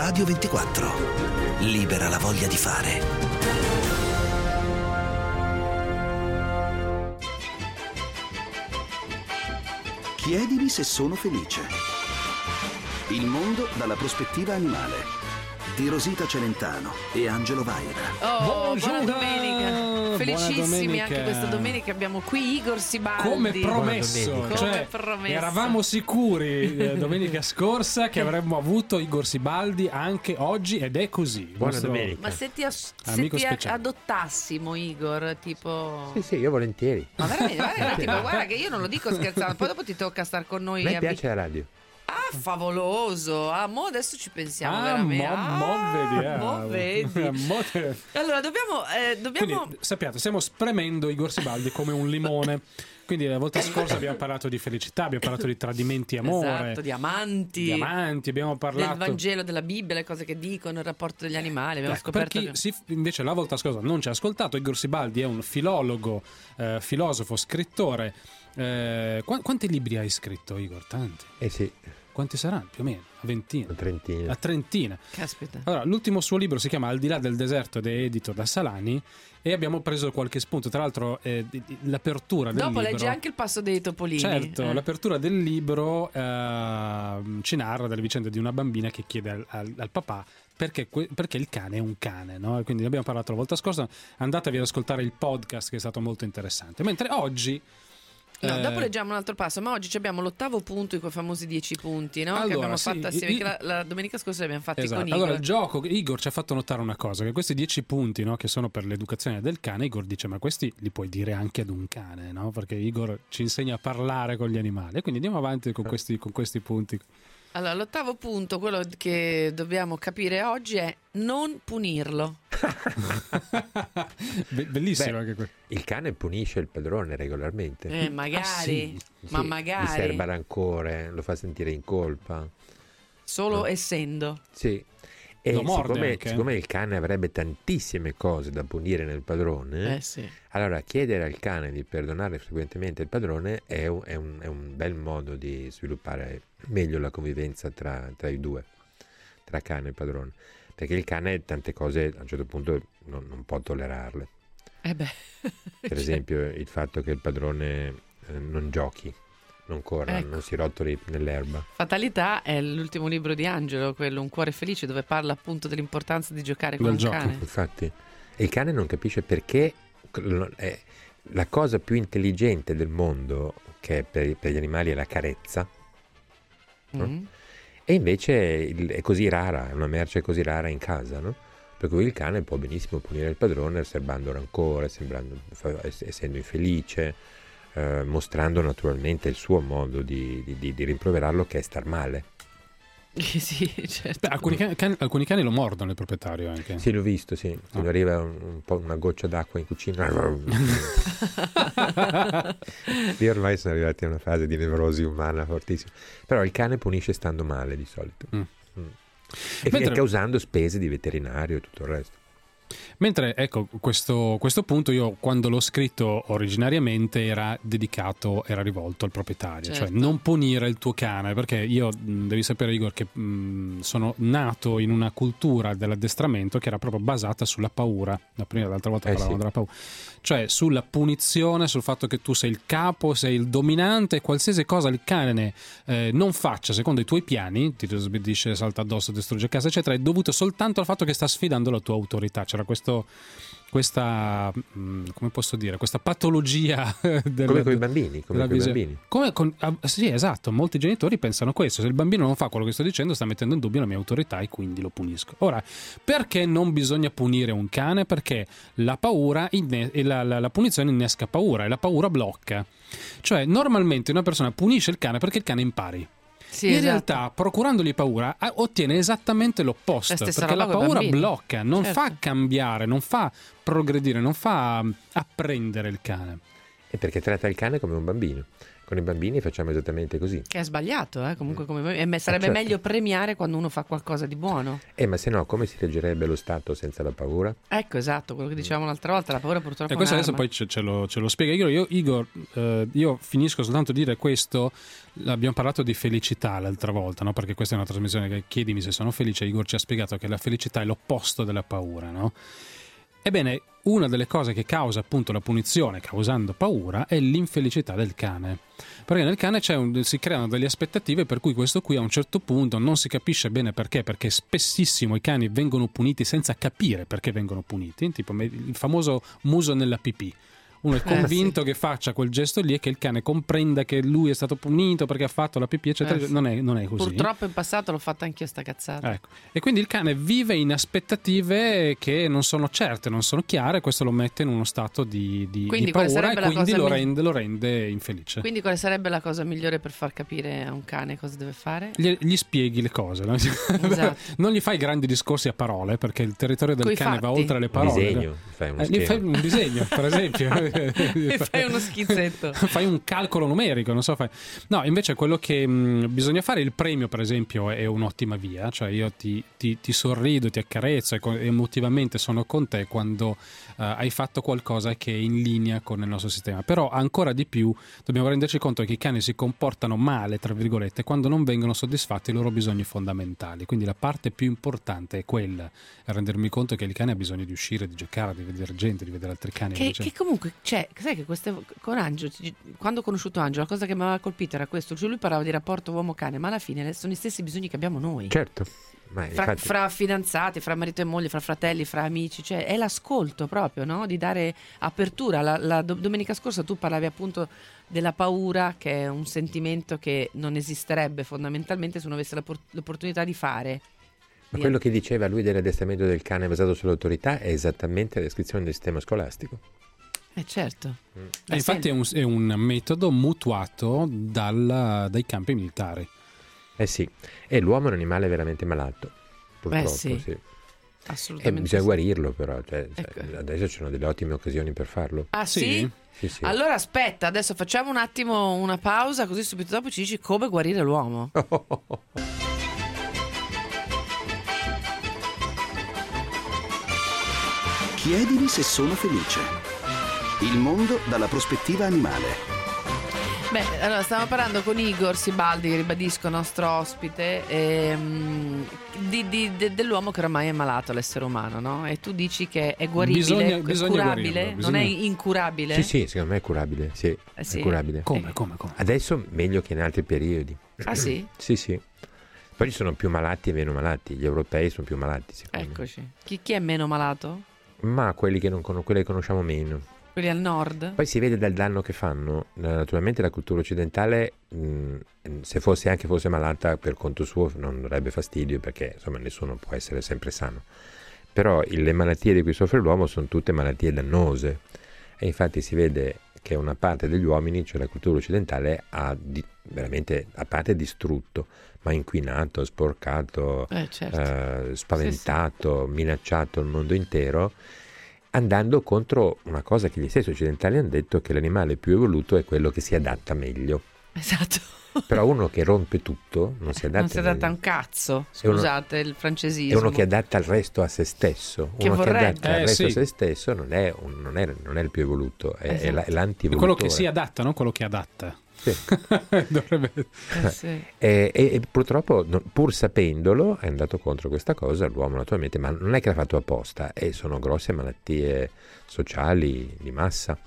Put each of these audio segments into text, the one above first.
Radio 24. Libera la voglia di fare. Chiedimi se sono felice. Il mondo dalla prospettiva animale di Rosita Celentano e Angelo Vaira. Buona domenica. Felicissimi Buona domenica. anche questa domenica. Abbiamo qui Igor Sibaldi. Come promesso, Come cioè, promesso. eravamo sicuri domenica scorsa che avremmo avuto Igor Sibaldi anche oggi ed è così. Buona domenica. Ma se ti Amico speciale. adottassimo, Igor, tipo... Sì, io volentieri. Ma veramente, tipo, guarda che io non lo dico scherzando, poi dopo ti tocca star con noi. A me piace la radio. Ah, favoloso. Ah, mo adesso ci pensiamo veramente. Mo vediamo. Vedi. Allora, dobbiamo... Quindi, sappiate, stiamo spremendo Igor Sibaldi come un limone. Quindi la volta scorsa abbiamo parlato di felicità, abbiamo parlato di tradimenti, amore. Esatto, di amanti, abbiamo parlato del Vangelo, della Bibbia, le cose che dicono, il rapporto degli animali. Abbiamo scoperto per chi invece la volta scorsa non ci ha ascoltato, Igor Sibaldi è un filologo, filosofo, scrittore. Quanti libri hai scritto, Igor? Tanti? Sì. Quanti saranno? Più o meno? A ventina? A trentina. Caspita. Allora, l'ultimo suo libro si chiama Al di là del deserto ed è edito da Salani e abbiamo preso qualche spunto. Tra l'altro l'apertura del Dopo libro... leggi anche il passo dei topolini. Certo, l'apertura del libro ci narra delle vicende di una bambina che chiede al papà perché il cane è un cane, no? Quindi ne abbiamo parlato la volta scorsa. Andatevi ad ascoltare il podcast che è stato molto interessante. Mentre oggi... No, dopo leggiamo un altro passo, ma oggi abbiamo l'8º punto, i quei famosi 10 punti, no? Allora, che abbiamo sì, fatto assieme, che la domenica scorsa li abbiamo fatti esatto. con Igor. Allora, il gioco, Igor ci ha fatto notare una cosa, che questi 10 punti, no, che sono per l'educazione del cane, Igor dice, ma questi li puoi dire anche ad un cane, no? Perché Igor ci insegna a parlare con gli animali. E quindi andiamo avanti con questi punti. Allora, l'8º punto, quello che dobbiamo capire oggi è non punirlo. Bellissimo anche questo. Il cane punisce il padrone regolarmente. Magari, ma Sì, magari gli serba rancore, lo fa sentire in colpa. solo essendo. Sì. E Lo morde siccome il cane avrebbe tantissime cose da punire nel padrone, Sì. allora chiedere al cane di perdonare frequentemente il padrone è un bel modo di sviluppare meglio la convivenza tra i due, tra cane e padrone, perché il cane tante cose a un certo punto non può tollerarle. Per esempio il fatto che il padrone non giochi, non corra, non si rotoli nell'erba. Fatalità è l'ultimo libro di Angelo, quello Un cuore felice, dove parla appunto dell'importanza di giocare con un cane. Infatti, e il cane non capisce perché è la cosa più intelligente del mondo, che per gli animali è la carezza, no? E invece è così rara, è una merce così rara in casa, no? Per cui il cane può benissimo punire il padrone serbando rancore, essendo infelice, mostrando naturalmente il suo modo di rimproverarlo, che è star male. Sì, certo. Beh, alcuni cani lo mordono il proprietario anche. Sì, l'ho visto, sì. Quando arriva un po' una goccia d'acqua in cucina. Lì ormai sono arrivati a una fase di nevrosi umana fortissima. Però il cane punisce stando male di solito. E causando spese di veterinario e tutto il resto. Mentre, ecco, questo punto io quando l'ho scritto originariamente era rivolto al proprietario, certo. Cioè non punire il tuo cane, perché io, devi sapere Igor, che sono nato in una cultura dell'addestramento che era proprio basata sulla paura. L'altra volta parlavamo della paura, cioè sulla punizione, sul fatto che tu sei il capo, sei il dominante, qualsiasi cosa il cane non faccia secondo i tuoi piani, ti sbiadisce, salta addosso, distrugge casa, eccetera, è dovuto soltanto al fatto che sta sfidando la tua autorità. C'era questa come posso dire, questa patologia come con i bambini, sì, esatto, molti genitori pensano questo: se il bambino non fa quello che sto dicendo sta mettendo in dubbio la mia autorità e quindi lo punisco. Ora, perché non bisogna punire un cane? Perché la paura la punizione innesca paura e la paura blocca. Cioè normalmente una persona punisce il cane perché il cane impari. Sì, in esatto. realtà, procurandogli paura, ottiene esattamente l'opposto, perché la paura blocca, non fa cambiare, non fa progredire, non fa apprendere il cane. E perché tratta il cane come un bambino. Con i bambini facciamo esattamente così. Che è sbagliato, comunque sarebbe meglio premiare quando uno fa qualcosa di buono. Ma se no, come si reggerebbe lo Stato senza la paura? Ecco, esatto, quello che dicevamo l'altra volta, la paura purtroppo è questo un'arma. adesso poi ce lo spiega Igor. Io finisco soltanto di dire questo. Abbiamo parlato di felicità l'altra volta, no? Perché questa è una trasmissione che chiedimi se sono felice. Igor ci ha spiegato che la felicità è l'opposto della paura, no? Ebbene, una delle cose che causa appunto la punizione, causando paura, è l'infelicità del cane. Perché nel cane si creano delle aspettative per cui questo qui a un certo punto non si capisce bene perché spessissimo i cani vengono puniti senza capire perché vengono puniti, tipo il famoso muso nella pipì. Uno è convinto che faccia quel gesto lì e che il cane comprenda che lui è stato punito perché ha fatto la pipì, eccetera. Sì. Non è così. Purtroppo in passato l'ho fatta anch'io sta cazzata. Ecco. E quindi il cane vive in aspettative che non sono certe, non sono chiare, questo lo mette in uno stato di paura e quindi lo rende infelice. Quindi quale sarebbe la cosa migliore per far capire a un cane cosa deve fare? Gli spieghi le cose, no? Esatto. Non gli fai grandi discorsi a parole perché il territorio del cane va oltre le parole. Disegno, gli fai un disegno, per esempio. E fai uno schizzetto. Fai un calcolo numerico, non so. No, invece quello che bisogna fare, il premio per esempio è un'ottima via, cioè io ti sorrido, ti accarezzo e emotivamente sono con te quando hai fatto qualcosa che è in linea con il nostro sistema. Però ancora di più dobbiamo renderci conto che i cani si comportano male, tra virgolette, quando non vengono soddisfatti i loro bisogni fondamentali. Quindi la parte più importante è quella, rendermi conto che il cane ha bisogno di uscire, di giocare, di vedere gente, di vedere altri cani. Che comunque, sai che con Angelo, quando ho conosciuto Angelo, la cosa che mi aveva colpito era questo, cioè lui parlava di rapporto uomo-cane, ma alla fine sono gli stessi bisogni che abbiamo noi. Certo. Ma infatti... fra fidanzati, fra marito e moglie, fra fratelli, fra amici, cioè è l'ascolto proprio, no? Di dare apertura. La domenica scorsa tu parlavi appunto della paura, che è un sentimento che non esisterebbe fondamentalmente se uno avesse l'opportunità di fare. Ma quello che diceva lui dell'addestramento del cane basato sull'autorità è esattamente la descrizione del sistema scolastico. Certo. Infatti è un metodo mutuato dai campi militari. Sì, e l'uomo è un animale veramente malato, purtroppo. Sì. Assolutamente. E bisogna guarirlo però, Ecco. Adesso ci sono delle ottime occasioni per farlo. Ah sì? Sì. Allora aspetta, adesso facciamo un attimo una pausa, così subito dopo ci dici come guarire l'uomo. Chiedimi se sono felice. Il mondo dalla prospettiva animale. Beh, allora stiamo parlando con Igor Sibaldi, che ribadisco nostro ospite, dell'uomo che ormai è malato, l'essere umano, no? E tu dici che è guaribile, bisogna curabile, guarirlo, non è incurabile? Sì, secondo me è curabile, sì. Sì. È curabile. Come? Adesso meglio che in altri periodi. Ah sì? Sì. Poi ci sono più malati e meno malati, gli europei sono più malati, secondo me. Eccoci. Chi è meno malato? Ma quelli che conosciamo meno. Quelli al nord? Poi si vede dal danno che fanno. Naturalmente la cultura occidentale, se fosse malata per conto suo, non darebbe fastidio, perché insomma nessuno può essere sempre sano. Però le malattie di cui soffre l'uomo sono tutte malattie dannose, e infatti si vede che una parte degli uomini, cioè la cultura occidentale, ha veramente, a parte distrutto, ma inquinato, sporcato, certo. spaventato, minacciato il mondo intero, andando contro una cosa che gli stessi occidentali hanno detto, che l'animale più evoluto è quello che si adatta meglio. Esatto. Però uno che rompe tutto non si adatta. Non si adatta un cazzo, scusate il francesismo. È uno che adatta il resto a se stesso. Che uno vorrebbe. che adatta il resto a se stesso non è il più evoluto, è l'antivolutore. È quello che si adatta, non quello che adatta. Sì. Dovrebbe... sì. E purtroppo, pur sapendolo, è andato contro questa cosa l'uomo, naturalmente, ma non è che l'ha fatto apposta, sono grosse malattie sociali di massa.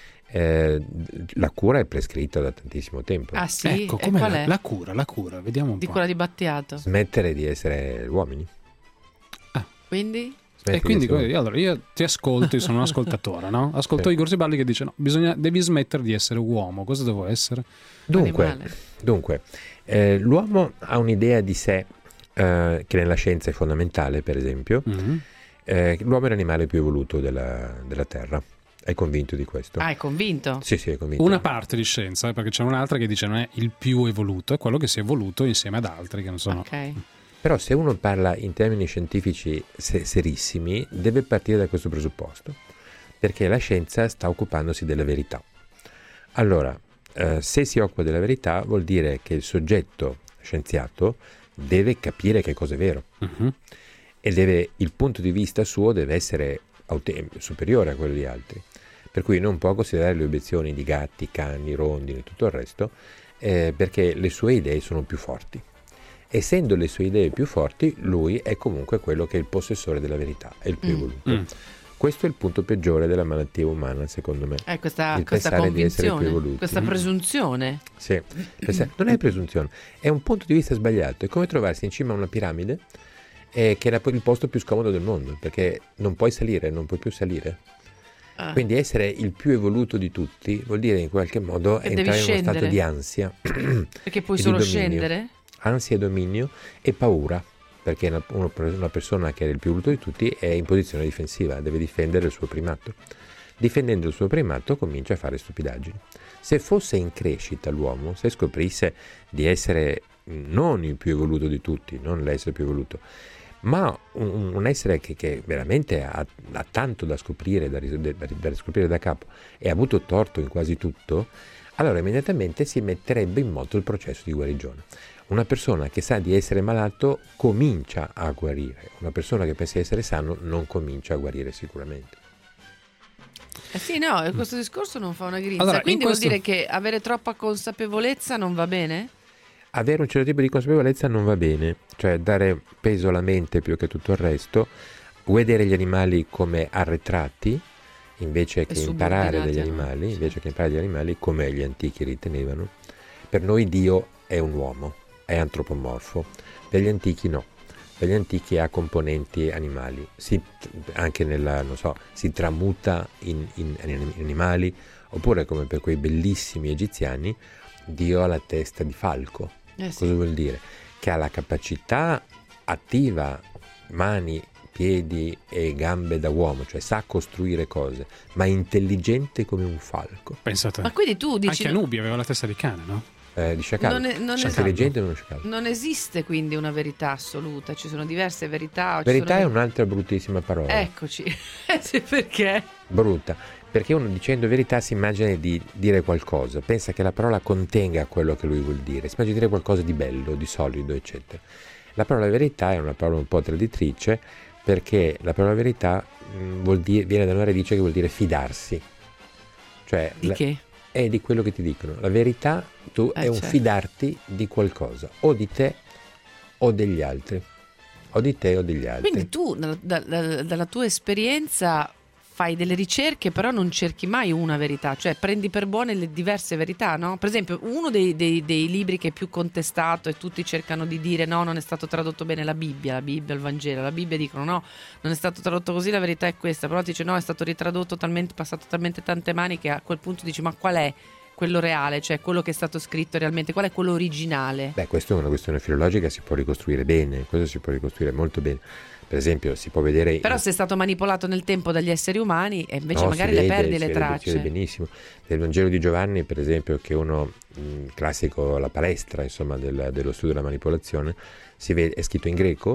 La cura è prescritta da tantissimo tempo. Ah sì? Ecco, e qual è? La cura, vediamo un di po'. quella di Battiato. Smettere di essere uomini. Quindi? E quindi allora io ti ascolto, io sono un ascoltatore, no? Ascolto Sì. Igor Sibaldi che dice: no, devi smettere di essere uomo. Cosa devo essere? Dunque, l'uomo ha un'idea di sé che nella scienza è fondamentale, per esempio. L'uomo è l'animale più evoluto della Terra. È convinto di questo? Ah, è convinto? Sì, è convinto. Una parte di scienza, perché c'è un'altra che dice non è il più evoluto, è quello che si è evoluto insieme ad altri che non sono. Ok. Però se uno parla in termini scientifici serissimi, deve partire da questo presupposto, perché la scienza sta occupandosi della verità. Allora, se si occupa della verità vuol dire che il soggetto scienziato deve capire che cosa è vero e il punto di vista suo deve essere superiore a quello di altri, per cui non può considerare le obiezioni di gatti, cani, rondini e tutto il resto, perché le sue idee sono più forti. Essendo le sue idee più forti, lui è comunque quello che è il possessore della verità, è il più evoluto. Questo è il punto peggiore della malattia umana, secondo me. Questa convinzione, questa presunzione. Sì, non è presunzione, è un punto di vista sbagliato. È come trovarsi in cima a una piramide, che è il posto più scomodo del mondo, perché non puoi salire, non puoi più salire. Quindi essere il più evoluto di tutti vuol dire in qualche modo entrare in uno stato di ansia. Perché puoi solo scendere? Ansia, dominio e paura, perché una persona che è il più evoluto di tutti è in posizione difensiva, deve difendere il suo primato. Difendendo il suo primato comincia a fare stupidaggini. Se fosse in crescita l'uomo, se scoprisse di essere non il più evoluto di tutti, non l'essere più evoluto, ma un essere che veramente ha tanto da scoprire, da riscoprire da capo, e ha avuto torto in quasi tutto, allora immediatamente si metterebbe in moto il processo di guarigione. Una persona che sa di essere malato comincia a guarire, una persona che pensa di essere sano non comincia a guarire sicuramente. Sì, no, questo discorso non fa una grinza. Allora, quindi vuol dire che avere troppa consapevolezza non va bene? Avere un certo tipo di consapevolezza non va bene, cioè dare peso alla mente più che tutto il resto, vedere gli animali come arretrati invece che imparare dagli animali, come gli antichi ritenevano. Per noi Dio è un uomo, è antropomorfo, dagli antichi no, dagli antichi ha componenti animali, anche si tramuta in animali, oppure come per quei bellissimi egiziani Dio ha la testa di falco. Cosa vuol dire? Che ha la capacità attiva, mani, piedi e gambe da uomo, cioè sa costruire cose, ma è intelligente come un falco. Pensate. Ma quindi tu dici... Anche Anubis aveva la testa di cane, no? Di sciacallo. Intelligente come uno sciacallo. Non esiste quindi una verità assoluta, ci sono diverse verità. Verità è un'altra bruttissima parola. Eccoci. Sì, perché? Brutta. Perché uno dicendo verità si immagina di dire qualcosa, pensa che la parola contenga quello che lui vuol dire, si immagina di dire qualcosa di bello, di solido, eccetera. La parola verità è una parola un po' traditrice, perché la parola verità viene da una radice che vuol dire fidarsi. Cioè, di che? È di quello che ti dicono. La verità è un fidarti di qualcosa, o di te o degli altri. O di te o degli altri. Quindi tu, dalla tua esperienza, fai delle ricerche, però non cerchi mai una verità, cioè prendi per buone le diverse verità, no? Per esempio, uno dei libri che è più contestato e tutti cercano di dire no, non è stato tradotto bene la Bibbia, il Vangelo. La Bibbia dicono no, non è stato tradotto così, la verità è questa, però ti dice no, è stato ritradotto passato talmente tante mani che a quel punto dici ma qual è quello reale, cioè quello che è stato scritto realmente, qual è quello originale? Beh, questa è una questione filologica, si può ricostruire bene, questo si può ricostruire molto bene. Per esempio si può vedere... Però se è stato manipolato nel tempo dagli esseri umani e invece magari le perdi le tracce. Si vede benissimo. Nel Vangelo di Giovanni, per esempio, che è uno classico, la palestra insomma dello studio della manipolazione, si vede, è scritto in greco,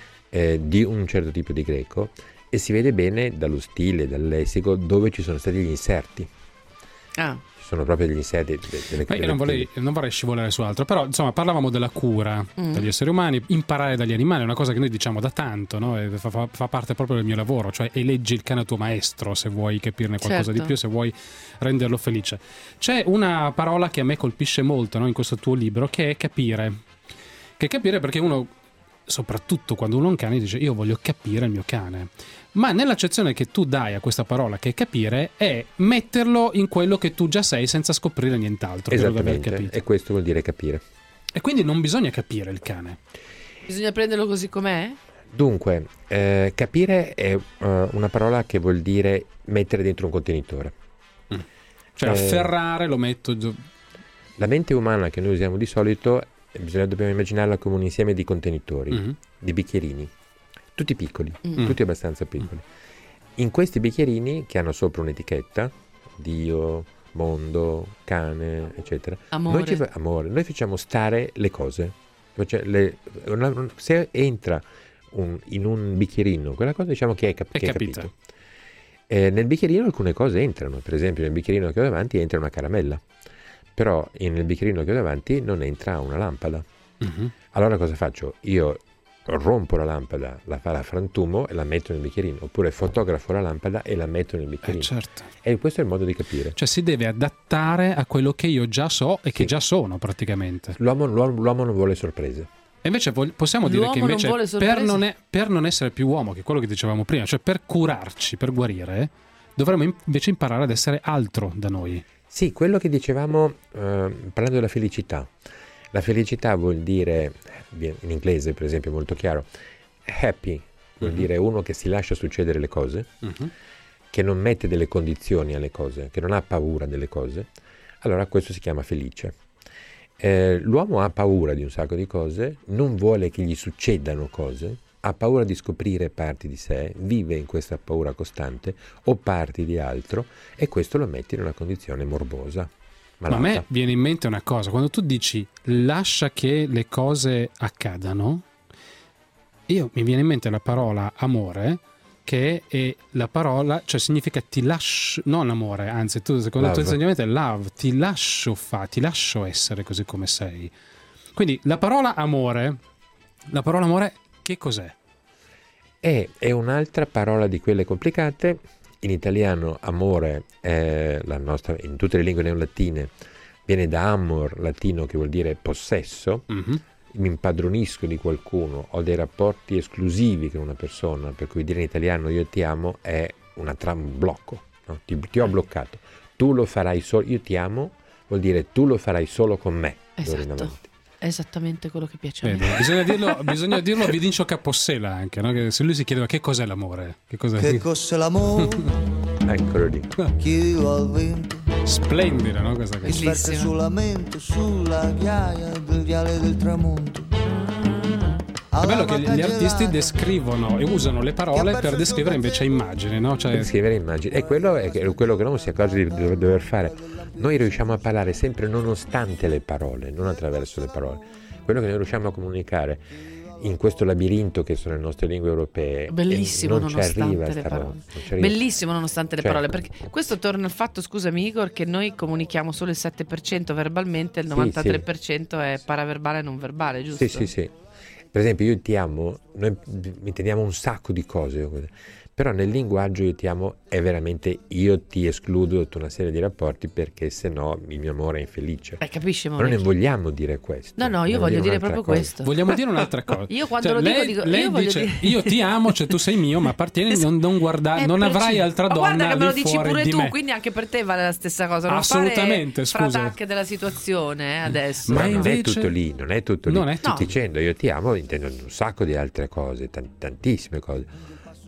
di un certo tipo di greco, e si vede bene dallo stile, dal lessico, dove ci sono stati gli inserti. Sono proprio degli inserti io non vorrei scivolare su altro, però insomma parlavamo della cura degli esseri umani, imparare dagli animali è una cosa che noi diciamo da tanto, no? E fa parte proprio del mio lavoro, cioè eleggi il cane a tuo maestro se vuoi capirne qualcosa di più, se vuoi renderlo felice. C'è una parola che a me colpisce molto, no, in questo tuo libro, che è capire, perché uno, soprattutto quando uno ha un cane, dice io voglio capire il mio cane, ma nell'accezione che tu dai a questa parola, che è capire, è metterlo in quello che tu già sei senza scoprire nient'altro. Esattamente, e questo vuol dire capire. E quindi non bisogna capire il cane, bisogna prenderlo così com'è? Dunque, capire è una parola che vuol dire mettere dentro un contenitore. Cioè afferrare, lo metto... La mente umana che noi usiamo di solito, dobbiamo immaginarla come un insieme di contenitori, di bicchierini. Tutti piccoli, tutti abbastanza piccoli. In questi bicchierini, che hanno sopra un'etichetta, Dio, mondo, cane, eccetera, amore, noi facciamo stare le cose. Se entra in un bicchierino quella cosa, diciamo che è capito. Nel bicchierino alcune cose entrano, per esempio nel bicchierino che ho davanti entra una caramella, però nel bicchierino che ho davanti non entra una lampada. Allora cosa faccio? Io rompo la lampada, la frantumo e la metto nel bicchierino, oppure fotografo la lampada e la metto nel bicchierino. Certo. E questo è il modo di capire. Cioè si deve adattare a quello che io già so e che già sono praticamente. L'uomo non vuole sorprese. E invece possiamo dire che invece per non essere più uomo, che è quello che dicevamo prima, cioè per curarci, per guarire, dovremmo invece imparare ad essere altro da noi. Sì, quello che dicevamo parlando della felicità. La felicità vuol dire, in inglese per esempio è molto chiaro, happy vuol dire uno che si lascia succedere le cose, che non mette delle condizioni alle cose, che non ha paura delle cose. Allora questo si chiama felice. L'uomo ha paura di un sacco di cose, non vuole che gli succedano cose, ha paura di scoprire parti di sé, vive in questa paura costante o parti di altro, e questo lo mette in una condizione morbosa. Malata. Ma a me viene in mente una cosa, quando tu dici lascia che le cose accadano, mi viene in mente la parola amore, che è la parola, cioè significa ti lascio, non amore, anzi tu secondo il tuo insegnamento è love, ti lascio essere così come sei. Quindi la parola amore che cos'è? È un'altra parola di quelle complicate. In italiano amore è in tutte le lingue neolatine viene da amor latino, che vuol dire possesso. Mi impadronisco di qualcuno, ho dei rapporti esclusivi con una persona, per cui dire in italiano io ti amo è un blocco, no? Ti ho bloccato, tu lo farai solo, io ti amo vuol dire tu lo farai solo con me. Esatto. Esattamente quello che piace a me. Bisogna dirlo a Vidincio Capossela anche, no? Che se lui si chiedeva che cos'è l'amore, che cos'è l'amore? Eccolo lì. Splendida, no? Questa canzone. Bellissima. Sulla mente, sulla ghiaia del viale del tramonto. È bello che gli artisti descrivono e usano le parole per descrivere invece immagini, no? Cioè... descrivere immagini. E quello è quello che non si accorge di dover fare. Noi riusciamo a parlare sempre nonostante le parole, non attraverso le parole. Quello che noi riusciamo a comunicare in questo labirinto che sono le nostre lingue europee, bellissimo non ci arriva le parole. Bellissimo nonostante le parole, perché questo torna al fatto, scusami Igor, che noi comunichiamo solo il 7% verbalmente, il 93% è paraverbale e non verbale, giusto? Sì. Per esempio io ti amo, noi intendiamo un sacco di cose, però nel linguaggio io ti amo è veramente io ti escludo tutta una serie di rapporti perché sennò il mio amore è infelice. Capisci? Ma non ne vogliamo dire questo. No, io voglio dire proprio questo. Vogliamo dire un'altra cosa. Io quando lo dico lei dice io ti amo, cioè tu sei mio, ma appartieni, non guardare, non avrai altra donna. Ma guarda che me lo dici pure tu, me. quindi anche per te vale la stessa cosa. Non assolutamente, fare fratacche della situazione adesso. Ma non è tutto lì, non è tutto lì. Sto dicendo io ti amo, intendo un sacco di altre cose, tantissime cose.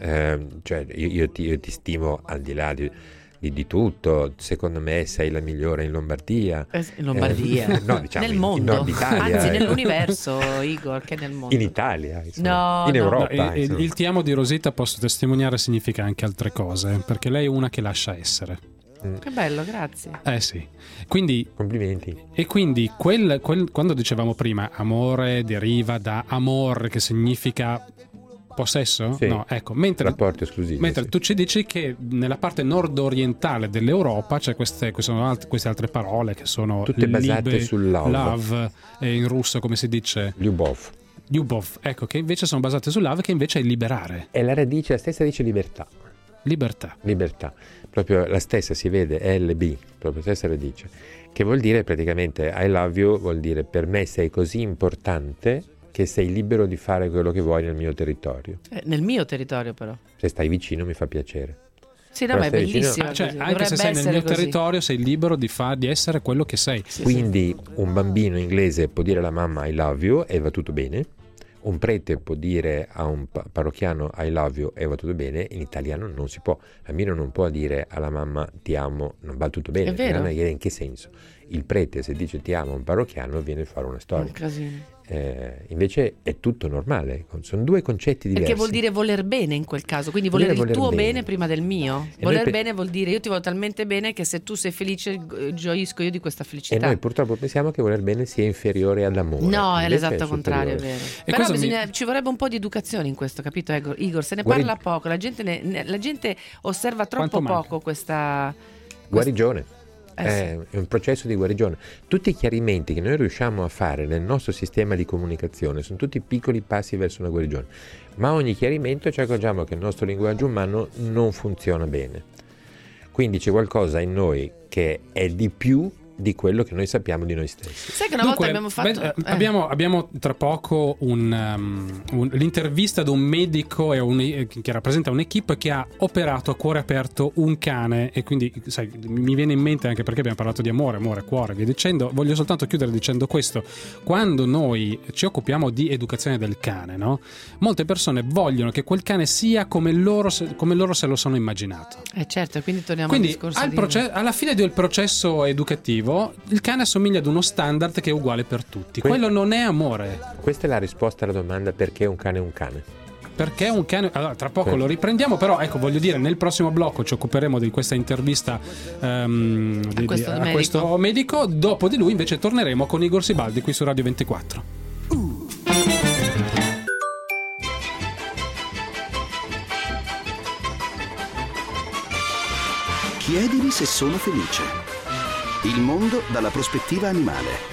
Cioè io ti stimo al di là di tutto. Secondo me sei la migliore in Lombardia. In Lombardia? No, diciamo nel mondo, in Nord Italia, anzi nell'universo, Igor, che nel mondo. In Italia, insomma. In Europa. Il ti amo di Rosita, posso testimoniare, significa anche altre cose, perché lei è una che lascia essere. Che bello, grazie. Sì. Quindi complimenti. E quindi quando dicevamo prima amore deriva da amor, che significa possesso? Sì. No, ecco, mentre rapporti esclusivi. Mentre tu ci dici che nella parte nord-orientale dell'Europa c'è queste altre parole che sono tutte basate sul love, e in russo come si dice? Lyubov, ecco, che invece sono basate sul love, che invece è liberare. E la radice, la stessa dice libertà. Libertà, proprio la stessa si vede, LB, proprio la stessa radice, che vuol dire praticamente I love you, vuol dire per me sei così importante che sei libero di fare quello che vuoi nel mio territorio. Nel mio territorio però. Se stai vicino mi fa piacere. Sì, no, ma è bellissimo. Cioè, anche se sei nel mio territorio sei libero di essere quello che sei. Quindi un bambino inglese può dire alla mamma I love you e va tutto bene. Un prete può dire a un parrocchiano I love you e va tutto bene. In italiano non si può. Il bambino non può dire alla mamma ti amo, non va tutto bene. È vero. In che senso? Il prete, se dice ti amo a un parrocchiano, viene a fare una storia. Un casino. Invece è tutto normale, sono due concetti diversi. Perché vuol dire voler bene in quel caso, quindi voler il tuo bene prima del mio. Voler bene vuol dire io ti voglio talmente bene che se tu sei felice gioisco io di questa felicità. E noi purtroppo pensiamo che voler bene sia inferiore all'amore. No, è l'esatto contrario, è vero. Però ci vorrebbe un po' di educazione in questo, capito Igor? Se ne parla poco, la gente osserva troppo poco questa guarigione. è un processo di guarigione. Tutti i chiarimenti che noi riusciamo a fare nel nostro sistema di comunicazione sono tutti piccoli passi verso una guarigione, ma ogni chiarimento ci accorgiamo che il nostro linguaggio umano non funziona bene, quindi c'è qualcosa in noi che è di più di quello che noi sappiamo di noi stessi. Sai che una volta abbiamo fatto abbiamo tra poco l'intervista ad un medico che rappresenta un'equipe che ha operato a cuore aperto un cane, e quindi sai, mi viene in mente, anche perché abbiamo parlato di amore, cuore, via dicendo. Voglio soltanto chiudere dicendo questo: quando noi ci occupiamo di educazione del cane, no? Molte persone vogliono che quel cane sia come loro se lo sono immaginato. Certo, quindi torniamo al discorso alla fine del processo educativo il cane assomiglia ad uno standard che è uguale per tutti. Quello non è amore. Questa è la risposta alla domanda: perché un cane è un cane? Perché un cane... Allora, tra poco lo riprendiamo, però ecco, voglio dire, nel prossimo blocco ci occuperemo di questa intervista a questo medico. Dopo di lui invece torneremo con Igor Sibaldi qui su Radio 24. Chiedili se sono felice. Il mondo dalla prospettiva animale.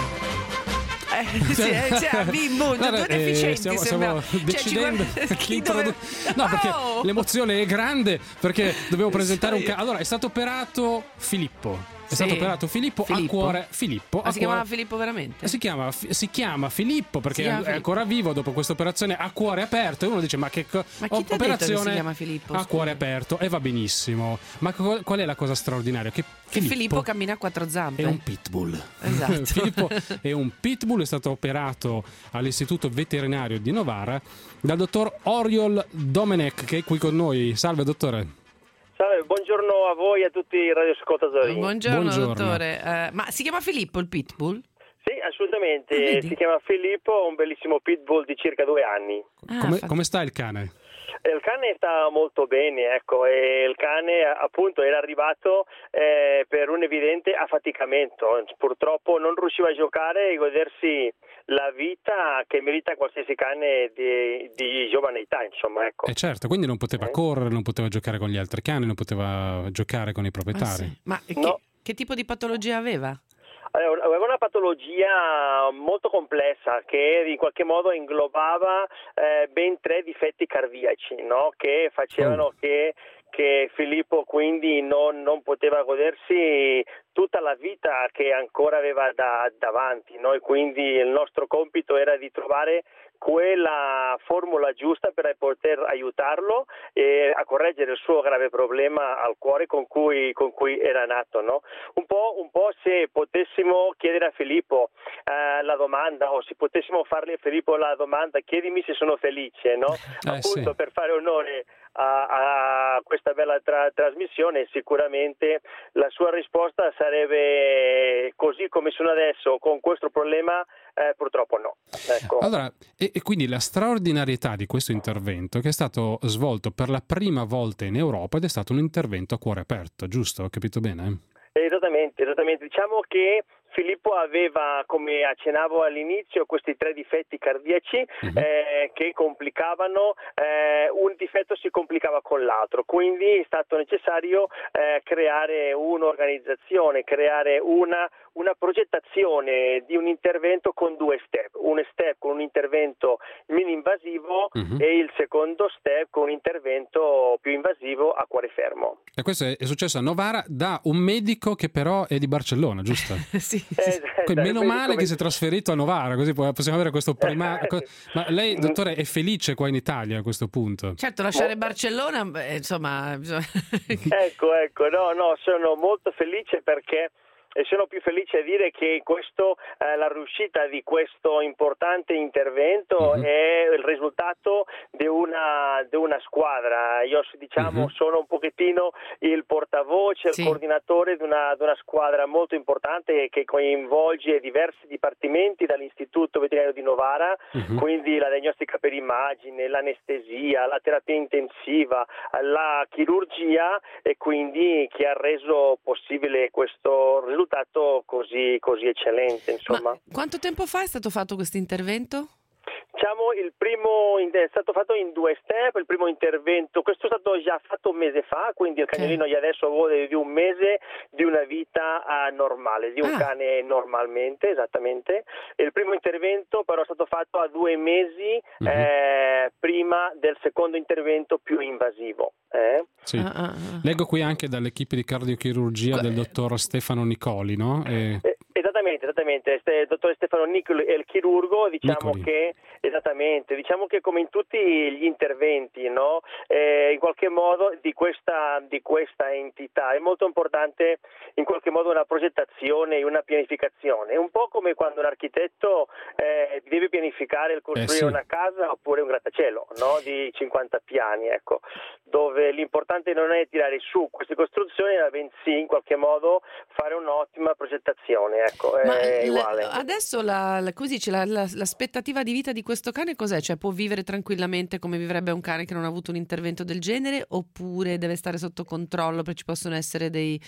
Bimbo, due deficienti. Stiamo decidendo no, perché l'emozione è grande, perché dovevo presentare un allora è stato operato Filippo. È stato operato Filippo a cuore. Filippo. Si chiamava Filippo veramente? Si chiama Filippo perché è ancora vivo dopo questa operazione a cuore aperto. E uno dice: ma che operazione si chiama Filippo? A cuore aperto, e va benissimo. Ma qual è la cosa straordinaria? Che Filippo cammina a quattro zampe. È un pitbull. Esatto. Filippo è un pitbull, è stato operato all'Istituto Veterinario di Novara dal dottor Oriol Domenech, che è qui con noi. Salve dottore. Salve, buongiorno a voi e a tutti i radioascoltatori. Buongiorno. Dottore. Ma si chiama Filippo il pitbull? Sì, assolutamente. Si chiama Filippo, un bellissimo pitbull di circa 2 anni. Come sta il cane? Il cane sta molto bene, ecco, e il cane appunto era arrivato per un evidente affaticamento. Purtroppo non riusciva a giocare e godersi la vita che merita qualsiasi cane di giovane età, insomma, ecco. Certo, quindi non poteva correre, non poteva giocare con gli altri cani, non poteva giocare con i proprietari. Sì. Ma che tipo di patologia aveva? Aveva una patologia molto complessa che in qualche modo inglobava ben 3 difetti cardiaci, no? Che facevano che Filippo quindi non poteva godersi tutta la vita che ancora aveva davanti. Noi quindi il nostro compito era di trovare quella formula giusta per poter aiutarlo a correggere il suo grave problema al cuore con cui era nato, no? Un po' se potessimo chiedere a Filippo la domanda, o se potessimo farle a Filippo la domanda: chiedimi se sono felice, no? Appunto, sì. Per fare onore a questa bella trasmissione, sicuramente la sua risposta sarebbe: così come sono adesso con questo problema, purtroppo no. Ecco. Allora, e quindi la straordinarietà di questo intervento, che è stato svolto per la prima volta in Europa ed è stato un intervento a cuore aperto, giusto? Ho capito bene? Esattamente. Diciamo che Filippo aveva, come accennavo all'inizio, questi 3 difetti cardiaci che complicavano, un difetto si complicava con l'altro, quindi è stato necessario creare un'organizzazione, creare una progettazione di un intervento con 2 step, un step con un intervento meno invasivo e il secondo step con un intervento più invasivo a cuore fermo. E questo è successo a Novara da un medico che però è di Barcellona, giusto? Sì. Meno male che si è trasferito a Novara, così possiamo avere questo primario. Ma lei, dottore, è felice qua in Italia a questo punto? Certo, lasciare Barcellona, insomma. Ecco, no, sono molto felice perché e sono più felice a dire che la riuscita di questo importante intervento è il risultato di una squadra. Io sono un pochettino il portavoce, il coordinatore di una squadra molto importante che coinvolge diversi dipartimenti dall'Istituto Veterinario di Novara, quindi la diagnostica per immagine, l'anestesia, la terapia intensiva, la chirurgia, e quindi che ha reso possibile questo risultato così eccellente, insomma. Ma quanto tempo fa è stato fatto questo intervento? Diciamo diciamo il primo è stato fatto in 2 step. Il primo intervento, questo è stato già fatto un mese fa, quindi il cagnolino già adesso gode di un mese di una vita normale, di un cane normalmente, esattamente. E il primo intervento però è stato fatto a 2 mesi prima del secondo intervento più invasivo. Sì. Leggo qui anche dall'equipe di cardiochirurgia del dottor Stefano Nicoli, no? Esattamente, il dottore Stefano Nicoli è il chirurgo, diciamo che come in tutti gli interventi, no? In qualche modo di questa entità è molto importante in qualche modo una progettazione e una pianificazione. È un po' come quando un architetto deve pianificare il costruire una casa oppure un grattacielo, no? Di 50 piani, ecco, dove l'importante non è tirare su queste costruzioni, ma bensì in qualche modo fare un'ottima progettazione, ecco. Adesso l'aspettativa di vita di questo cane cos'è? Cioè può vivere tranquillamente come vivrebbe un cane che non ha avuto un intervento del genere, oppure deve stare sotto controllo perché ci possono essere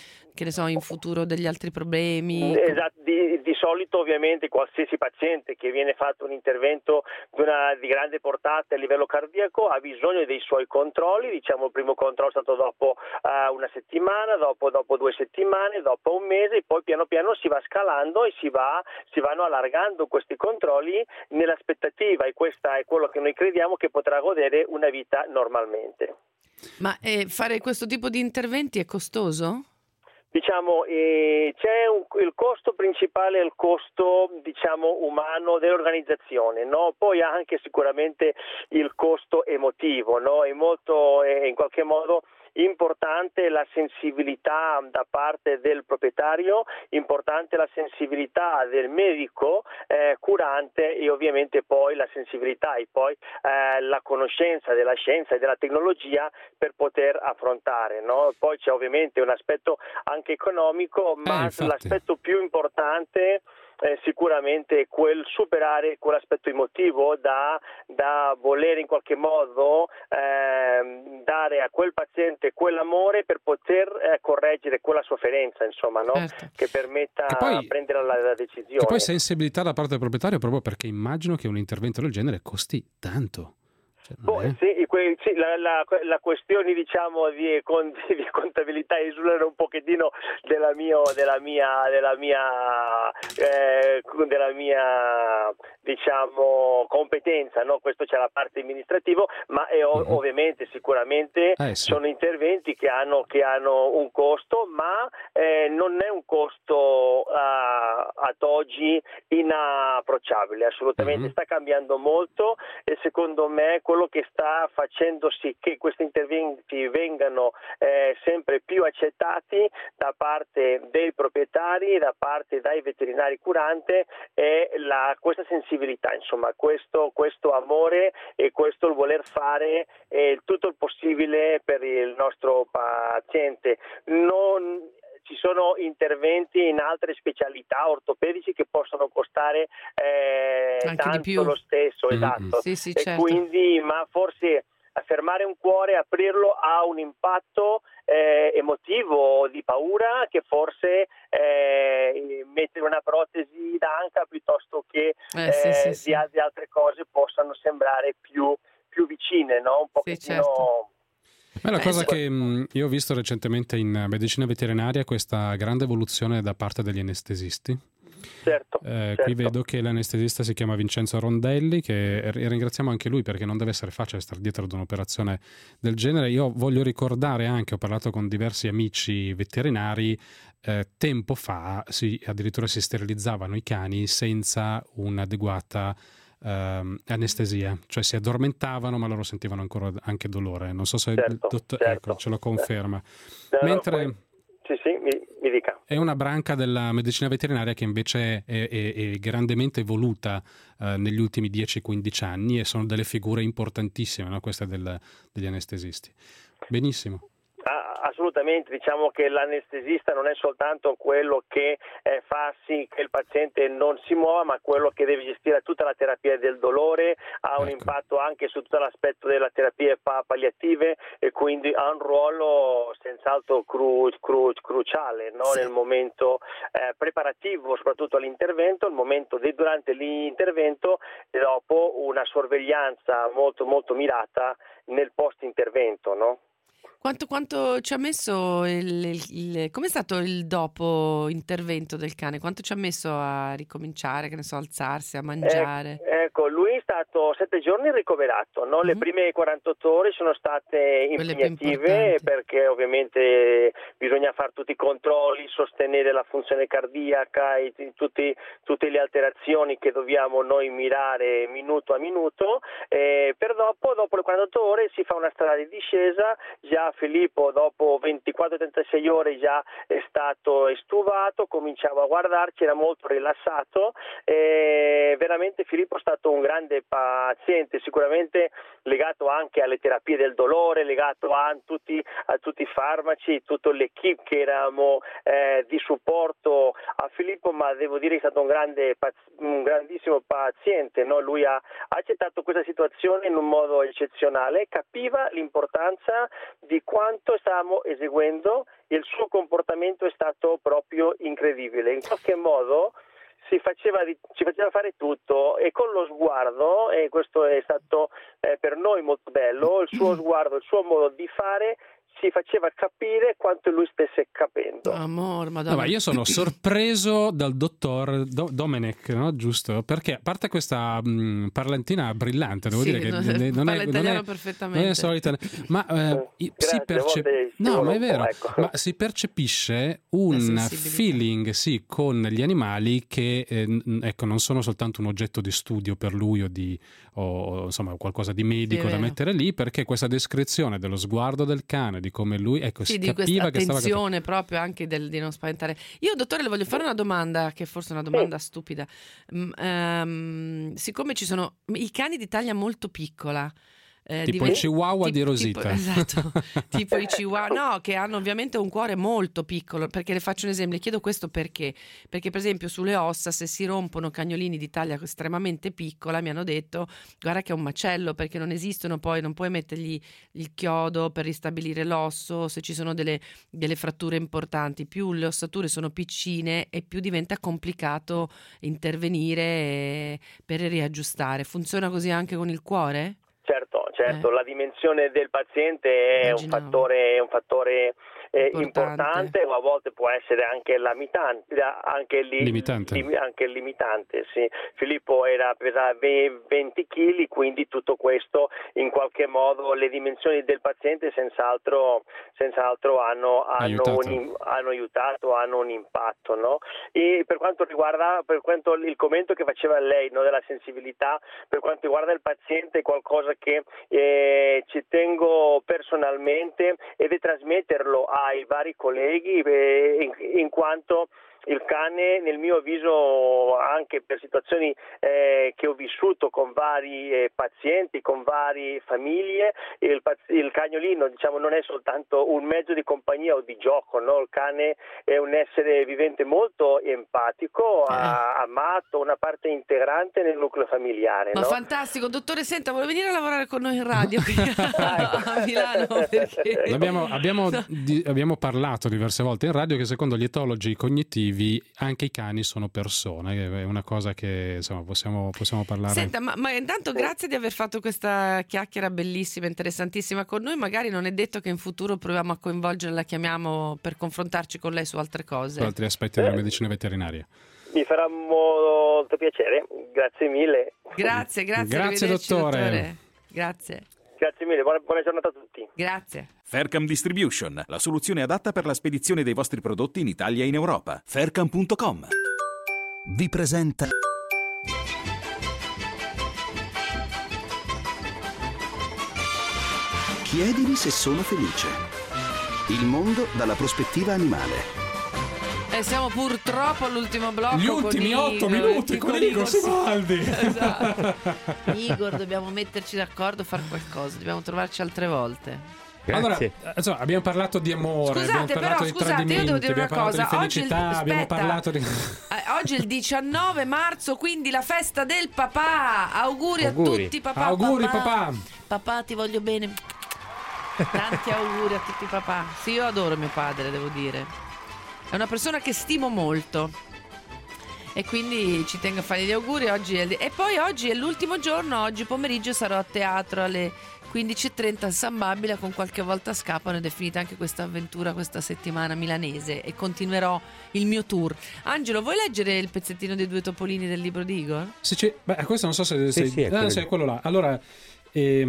in futuro degli altri problemi? Esatto, di solito ovviamente qualsiasi paziente che viene fatto un intervento di grande portata a livello cardiaco ha bisogno dei suoi controlli. Diciamo il primo controllo è stato dopo una settimana, dopo 2 settimane, dopo un mese, e poi piano piano si va scalando e si vanno allargando questi controlli nell'aspettativa, e questa è quello che noi crediamo, che potrà godere una vita normalmente. Ma fare questo tipo di interventi è costoso? Diciamo, c'è il costo principale, il costo umano dell'organizzazione, no? Poi anche sicuramente il costo emotivo, no? È molto in qualche modo importante la sensibilità da parte del proprietario, importante la sensibilità del medico curante, e ovviamente poi la sensibilità e poi la conoscenza della scienza e della tecnologia per poter affrontare, no? Poi c'è ovviamente un aspetto anche economico, ma l'aspetto più importante sicuramente superare quell'aspetto emotivo da voler in qualche modo dare a quel paziente quell'amore per poter correggere quella sofferenza, insomma, no? Certo. Che permetta di prendere la decisione. E poi sensibilità da parte del proprietario, proprio perché immagino che un intervento del genere costi tanto. La questione di contabilità esulano un pochettino della mia competenza, no? Questo c'è la parte amministrativa, ma ovviamente sicuramente sono interventi che hanno un costo, ma non è un costo ad oggi inapprocciabile, assolutamente. Sta cambiando molto, e secondo me quello che sta facendo sì che questi interventi vengano sempre più accettati da parte dei proprietari, da parte dai veterinari curanti, è questa sensibilità, insomma, questo amore e questo il voler fare tutto il possibile per il nostro paziente. Ci sono interventi in altre specialità ortopedici che possono costare tanto lo stesso, esatto. Sì, e certo. Quindi, ma forse affermare un cuore, aprirlo, ha un impatto emotivo di paura, che forse mettere una protesi d'anca piuttosto che di altre cose possano sembrare più vicine, no? Un pochettino. Sì, certo. Ma la cosa che io ho visto recentemente in medicina veterinaria è questa grande evoluzione da parte degli anestesisti. Certo. Qui vedo che l'anestesista si chiama Vincenzo Rondelli, che ringraziamo anche lui, perché non deve essere facile stare dietro ad un'operazione del genere. Io voglio ricordare anche, ho parlato con diversi amici veterinari, tempo fa addirittura si sterilizzavano i cani senza un'adeguata anestesia, cioè si addormentavano ma loro sentivano ancora anche dolore. Non so se il dottore ecco, ce lo conferma. Mentre mi dica. È una branca della medicina veterinaria che invece è grandemente evoluta negli ultimi 10-15 anni, e sono delle figure importantissime, no? Queste degli anestesisti. Benissimo. Assolutamente, diciamo che l'anestesista non è soltanto quello che fa sì che il paziente non si muova, ma quello che deve gestire tutta la terapia del dolore, ha un impatto anche su tutto l'aspetto della terapia palliative e quindi ha un ruolo senz'altro cruciale, no? Nel momento preparativo, soprattutto all'intervento, il momento durante l'intervento e dopo una sorveglianza molto molto mirata nel post-intervento, no? Quanto ci ha messo com'è stato il dopo intervento del cane? Quanto ci ha messo a ricominciare, che ne so, alzarsi, a mangiare? Ecco, lui è stato 7 giorni ricoverato, no? Le prime 48 ore sono state impegnative perché ovviamente bisogna fare tutti i controlli, sostenere la funzione cardiaca e tutte le alterazioni che dobbiamo noi mirare minuto a minuto. Per dopo le 48 ore si fa una strada di discesa. Già Filippo dopo 24-36 ore già è stato estuvato, cominciava a guardarci, era molto rilassato. Veramente Filippo è stato un grande paziente, sicuramente legato anche alle terapie del dolore, legato a tutti i farmaci, tutto l'equipe che eravamo di supporto a Filippo, ma devo dire che è stato un grandissimo paziente, no? Lui ha accettato questa situazione in un modo eccezionale, capiva l'importanza di quanto stavamo eseguendo e il suo comportamento è stato proprio incredibile. In qualche modo ci faceva fare tutto e con lo sguardo, e questo è stato per noi molto bello, il suo sguardo, il suo modo di fare ci faceva capire quanto lui stesse capendo. Amor, Madonna. No, ma io sono sorpreso dal dottor Domenech, no? Giusto? Perché a parte questa parlantina brillante, devo dire che non è perfettamente. Non è solita, ma ma è vero, ecco. Ma si percepisce un feeling con gli animali che ecco, non sono soltanto un oggetto di studio per lui o insomma qualcosa di medico da mettere lì, perché questa descrizione dello sguardo del cane, di come lui, ecco, si di capiva questa che stava attenzione proprio anche di non spaventare. Io, dottore, le voglio fare una domanda che forse è una domanda stupida. Siccome ci sono i cani di taglia molto piccola, tipo il Chihuahua di Rosita, esatto, tipo i Chihuahua, che hanno ovviamente un cuore molto piccolo, perché le faccio un esempio, le chiedo questo perché per esempio sulle ossa, se si rompono cagnolini di taglia estremamente piccola, mi hanno detto guarda che è un macello, perché non esistono, poi non puoi mettergli il chiodo per ristabilire l'osso, se ci sono delle fratture importanti, più le ossature sono piccine e più diventa complicato intervenire per riaggiustare. Funziona così anche con il cuore? Certo, la dimensione del paziente è un fattore importante, o a volte può essere anche limitante. Sì. Filippo pesava 20 kg, quindi tutto questo in qualche modo, le dimensioni del paziente senz'altro hanno aiutato, hanno un impatto, no? E per quanto il commento che faceva lei, no, della sensibilità, per quanto riguarda il paziente, è qualcosa che ci tengo personalmente ed è trasmetterlo ai vari colleghi, in quanto il cane, nel mio avviso, anche per situazioni che ho vissuto con vari pazienti, con varie famiglie, il cagnolino, diciamo, non è soltanto un mezzo di compagnia o di gioco, no? Il cane è un essere vivente molto empatico, amato, una parte integrante nel nucleo familiare. Ma no? Fantastico, dottore, senta, vuole venire a lavorare con noi in radio qui a Milano? Perché... Abbiamo parlato diverse volte in radio che secondo gli etologi cognitivi anche i cani sono persone, è una cosa che insomma possiamo parlare. Senta, ma intanto grazie di aver fatto questa chiacchiera bellissima, interessantissima con noi. Magari non è detto che in futuro proviamo a coinvolgerla, la chiamiamo per confrontarci con lei su altre cose, su altri aspetti della medicina veterinaria. Mi farà molto piacere, grazie mille. Grazie dottore. Grazie mille, buona giornata a tutti. Grazie. Faircam Distribution, la soluzione adatta per la spedizione dei vostri prodotti in Italia e in Europa. Faircam.com vi presenta Chiedimi se sono felice. Il mondo dalla prospettiva animale. Siamo purtroppo all'ultimo blocco. Gli ultimi 8 minuti con Igor Simaldi. Esatto. Igor, dobbiamo metterci d'accordo, fare qualcosa, dobbiamo trovarci altre volte. Grazie. Allora, insomma, abbiamo parlato di amore, abbiamo parlato di tradimenti, io devo dire una abbiamo parlato cosa. di felicità, abbiamo parlato di... Oggi è il 19 marzo, quindi la festa del papà. Auguri. A tutti papà. Auguri papà. Papà, ti voglio bene. Tanti auguri a tutti papà. Sì, io adoro mio padre, devo dire. È una persona che stimo molto. E quindi ci tengo a fargli gli auguri. E poi oggi è l'ultimo giorno. Oggi pomeriggio sarò a teatro alle 15:30 al San Babila, con qualche volta scappano, ed è finita anche questa avventura questa settimana milanese e continuerò il mio tour. Angelo, vuoi leggere il pezzettino dei 2 topolini del libro di Igor? Sì. Beh, questo non so se Sì, è quello là. Allora, ci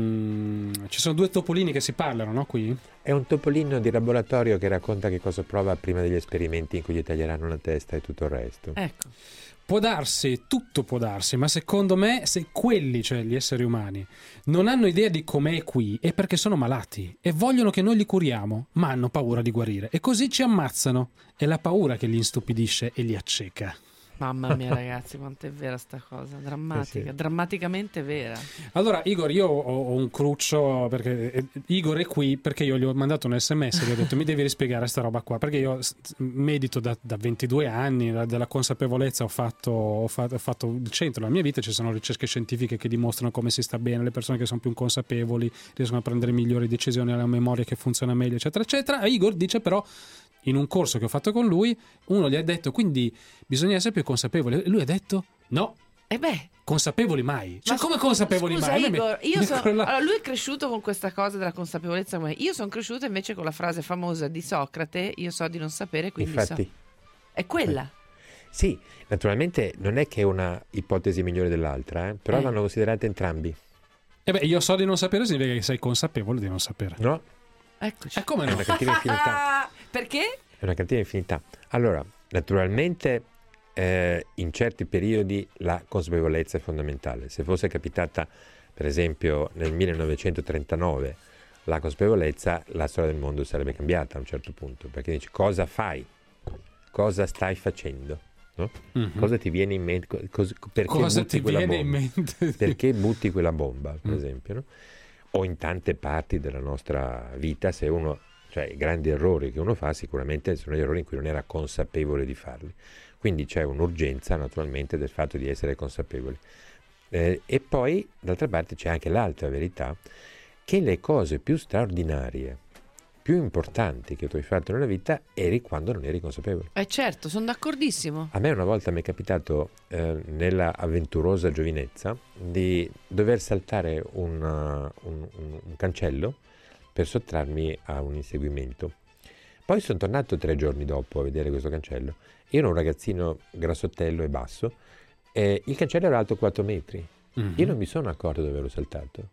sono 2 topolini che si parlano, no, qui? È un topolino di laboratorio che racconta che cosa prova prima degli esperimenti in cui gli taglieranno la testa e tutto il resto. Ecco. Può darsi, tutto può darsi, ma secondo me se quelli, cioè gli esseri umani, non hanno idea di com'è qui, è perché sono malati e vogliono che noi li curiamo, ma hanno paura di guarire e così ci ammazzano. È la paura che li instupidisce e li acceca. Mamma mia ragazzi, quanto è vera sta cosa, drammatica, drammaticamente vera. Allora Igor, io ho un cruccio, perché Igor è qui perché io gli ho mandato un SMS e gli ho detto mi devi rispiegare sta roba qua, perché io medito da 22 anni, della consapevolezza ho fatto il centro della mia vita, ci sono ricerche scientifiche che dimostrano come si sta bene, le persone che sono più consapevoli riescono a prendere migliori decisioni, hanno una memoria che funziona meglio, eccetera eccetera. E Igor dice però, in un corso che ho fatto con lui, uno gli ha detto quindi bisogna essere più consapevoli, e lui ha detto no. E beh, consapevoli mai? Cioè, ma come consapevoli scusa, mai? Igor, allora, lui è cresciuto con questa cosa della consapevolezza, come io sono cresciuta invece con la frase famosa di Socrate, io so di non sapere, quindi Infatti, so. È quella. Sì, naturalmente non è che è una ipotesi migliore dell'altra, però vanno considerate entrambi. E beh, io so di non sapere significa che sei consapevole di non sapere. No? Eccoci. Come È no? una cattiva infinità. Perché? È una cattiva infinità. Allora, naturalmente in certi periodi la consapevolezza è fondamentale. Se fosse capitata, per esempio, nel 1939, la consapevolezza, la storia del mondo sarebbe cambiata a un certo punto, perché dici cosa fai? Cosa stai facendo? No? Mm-hmm. Cosa ti viene in mente? Perché cosa butti ti quella viene bomba? in mente? Perché butti quella bomba, per esempio, no? O in tante parti della nostra vita, se uno, cioè i grandi errori che uno fa sicuramente sono gli errori in cui non era consapevole di farli. Quindi c'è un'urgenza naturalmente del fatto di essere consapevoli. E poi d'altra parte c'è anche l'altra verità, che le cose più straordinarie, più importanti che tu hai fatto nella vita eri quando non eri consapevole. Certo, sono d'accordissimo. A me una volta mi è capitato nella avventurosa giovinezza di dover saltare un cancello per sottrarmi a un inseguimento. Poi sono tornato 3 giorni dopo a vedere questo cancello. Io ero un ragazzino grassottello e basso, e il cancello era alto 4 metri. Mm-hmm. Io non mi sono accorto di averlo saltato.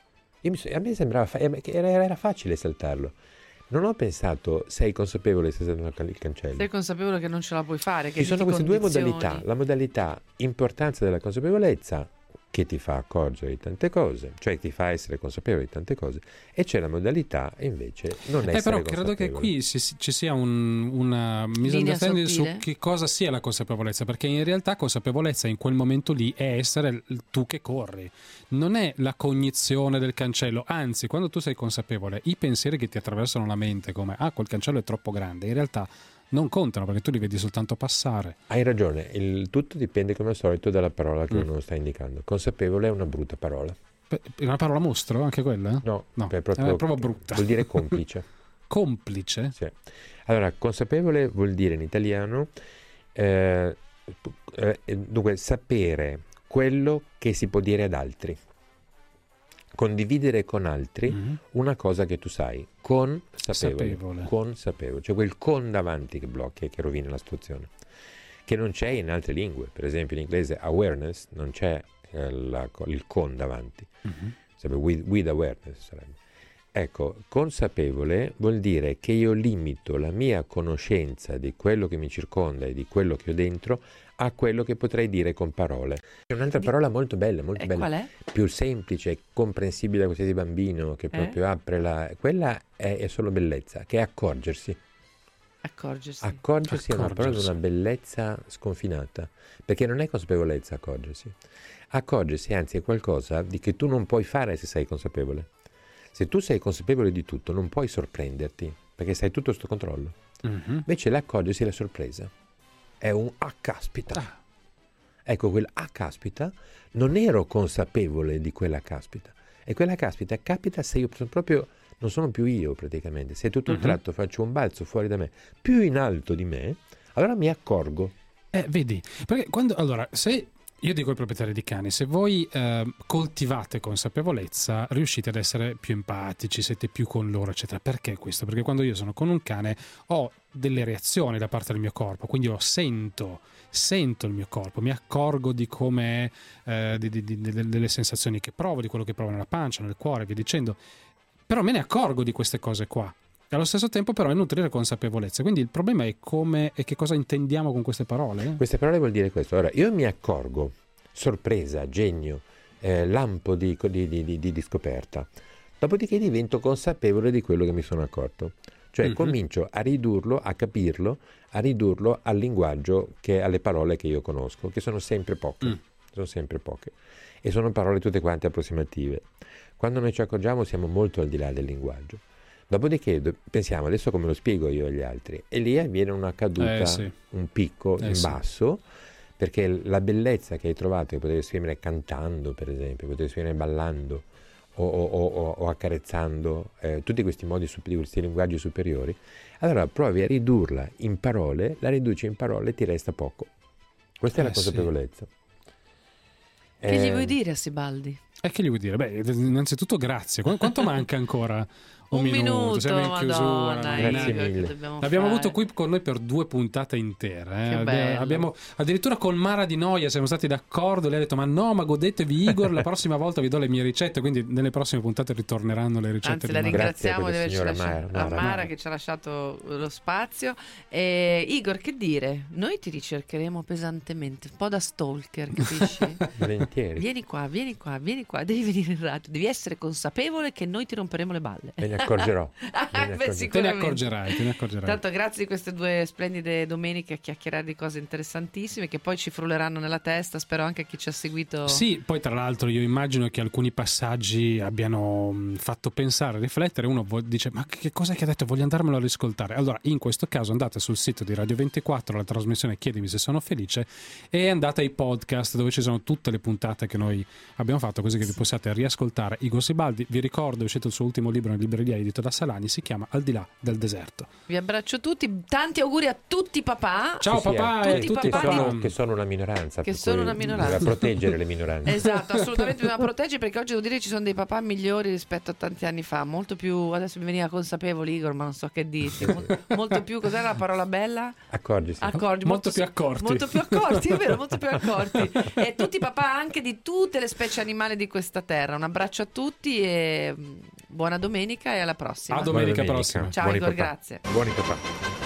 A me sembrava che era facile saltarlo. Non ho pensato, sei consapevole se sei saltato il cancello. Sei consapevole che non ce la puoi fare. Che ci sono queste condizioni. 2 modalità. La modalità importanza della consapevolezza, che ti fa accorgere di tante cose, cioè ti fa essere consapevole di tante cose, e c'è la modalità invece non essere però consapevole. credo che qui ci sia una misunderstanding su che cosa sia la consapevolezza, perché in realtà consapevolezza in quel momento lì è essere tu che corri, non è la cognizione del cancello, anzi quando tu sei consapevole i pensieri che ti attraversano la mente come quel cancello è troppo grande, in realtà non contano perché tu li vedi soltanto passare. Hai ragione, il tutto dipende come al solito dalla parola che uno sta indicando. Consapevole è una brutta parola. È una parola mostro anche quella? No, è proprio brutta. Vuol dire complice. Complice? Sì. Allora, consapevole vuol dire in italiano dunque sapere quello che si può dire ad altri. Condividere con altri una cosa che tu sai, consapevole, cioè quel con davanti che blocca e che rovina la situazione, che non c'è in altre lingue. Per esempio in inglese awareness non c'è il con davanti, sarebbe with awareness sarebbe. Ecco, consapevole vuol dire che io limito la mia conoscenza di quello che mi circonda e di quello che ho dentro a quello che potrei dire con parole. C'è un'altra parola molto bella, qual è? Più semplice, comprensibile da qualsiasi bambino, che proprio apre quella è solo bellezza, che è accorgersi. Accorgersi è una parola di una bellezza sconfinata, perché non è consapevolezza accorgersi. Accorgersi, anzi, è qualcosa di che tu non puoi fare se sei consapevole. Se tu sei consapevole di tutto, non puoi sorprenderti, perché sai tutto sotto controllo. Invece l'accorgersi è la sorpresa. È un caspita. Ecco, quel caspita, non ero consapevole di quella caspita. E quella caspita capita se io proprio non sono più io praticamente. Se tutto il tratto faccio un balzo fuori da me, più in alto di me, allora mi accorgo. Vedi, perché se io dico ai proprietari di cani, se voi coltivate consapevolezza, riuscite ad essere più empatici, siete più con loro, eccetera. Perché questo? Perché quando io sono con un cane ho delle reazioni da parte del mio corpo, quindi io sento il mio corpo, mi accorgo di come delle sensazioni che provo, di quello che provo nella pancia, nel cuore, via dicendo. Però me ne accorgo di queste cose qua. E allo stesso tempo però è nutrire consapevolezza. Quindi il problema è come e che cosa intendiamo con queste parole. Queste parole vuol dire questo. Allora, io mi accorgo, sorpresa, genio, lampo di scoperta. Dopodiché divento consapevole di quello che mi sono accorto. Cioè comincio a ridurlo, a capirlo, a ridurlo al linguaggio, alle parole che io conosco, che sono sempre poche. Sono sempre poche. E sono parole tutte quante approssimative. Quando noi ci accorgiamo siamo molto al di là del linguaggio. Dopodiché pensiamo adesso come lo spiego io agli altri, e lì avviene una caduta, un picco in basso, perché la bellezza che hai trovato, che potevi esprimere cantando per esempio, potevi esprimere ballando o accarezzando, tutti questi modi, questi linguaggi superiori, allora provi a ridurla in parole, la riduci in parole e ti resta poco. Questa è la consapevolezza. Che gli vuoi dire a Sibaldi? Che gli vuoi dire? Beh, innanzitutto grazie. Quanto manca ancora? Un minuto, siamo in chiusura. Grazie mille. L'abbiamo avuto qui con noi per 2 puntate intere. Abbiamo addirittura con Mara Di Noia siamo stati d'accordo. Lei ha detto: ma godetevi Igor, la prossima volta vi do le mie ricette. Quindi nelle prossime puntate ritorneranno le ricette. Anzi, la ringraziamo di averci lasciato Mara che ci ha lasciato lo spazio. Igor, che dire? Noi ti ricercheremo pesantemente, un po' da stalker, capisci? Volentieri. Vieni qua, devi venire in radio, devi essere consapevole che noi ti romperemo le balle. Me ne accorgerò. Te ne accorgerai. Tanto grazie di queste 2 splendide domeniche a chiacchierare di cose interessantissime che poi ci frulleranno nella testa, spero anche a chi ci ha seguito. Sì, poi tra l'altro io immagino che alcuni passaggi abbiano fatto pensare, riflettere. Uno dice: ma che cosa che ha detto? Voglio andarmelo a riscoltare. Allora in questo caso andate sul sito di Radio 24, la trasmissione Chiedimi se sono felice, e andate ai podcast dove ci sono tutte le puntate che noi abbiamo fatto, così che vi possiate riascoltare. Igor Sibaldi, vi ricordo, è uscito il suo ultimo libro in libreria edito da Salani, si chiama Al di là del deserto. Vi abbraccio tutti, tanti auguri a tutti papà. Ciao papà, tutti papà che sono una minoranza, che sono una minoranza, bisogna proteggere le minoranze. Esatto, assolutamente bisogna proteggere, perché oggi devo dire che ci sono dei papà migliori rispetto a tanti anni fa, molto più, adesso mi veniva consapevole Igor, ma non so che dirti, molto più, cos'era la parola bella? Accorgi, molto più accorti, è vero, molto più accorti. E tutti papà anche di tutte le specie animali di questa terra. Un abbraccio a tutti e buona domenica e alla prossima. A domenica prossima. Ciao Igor, grazie. Buoni papà.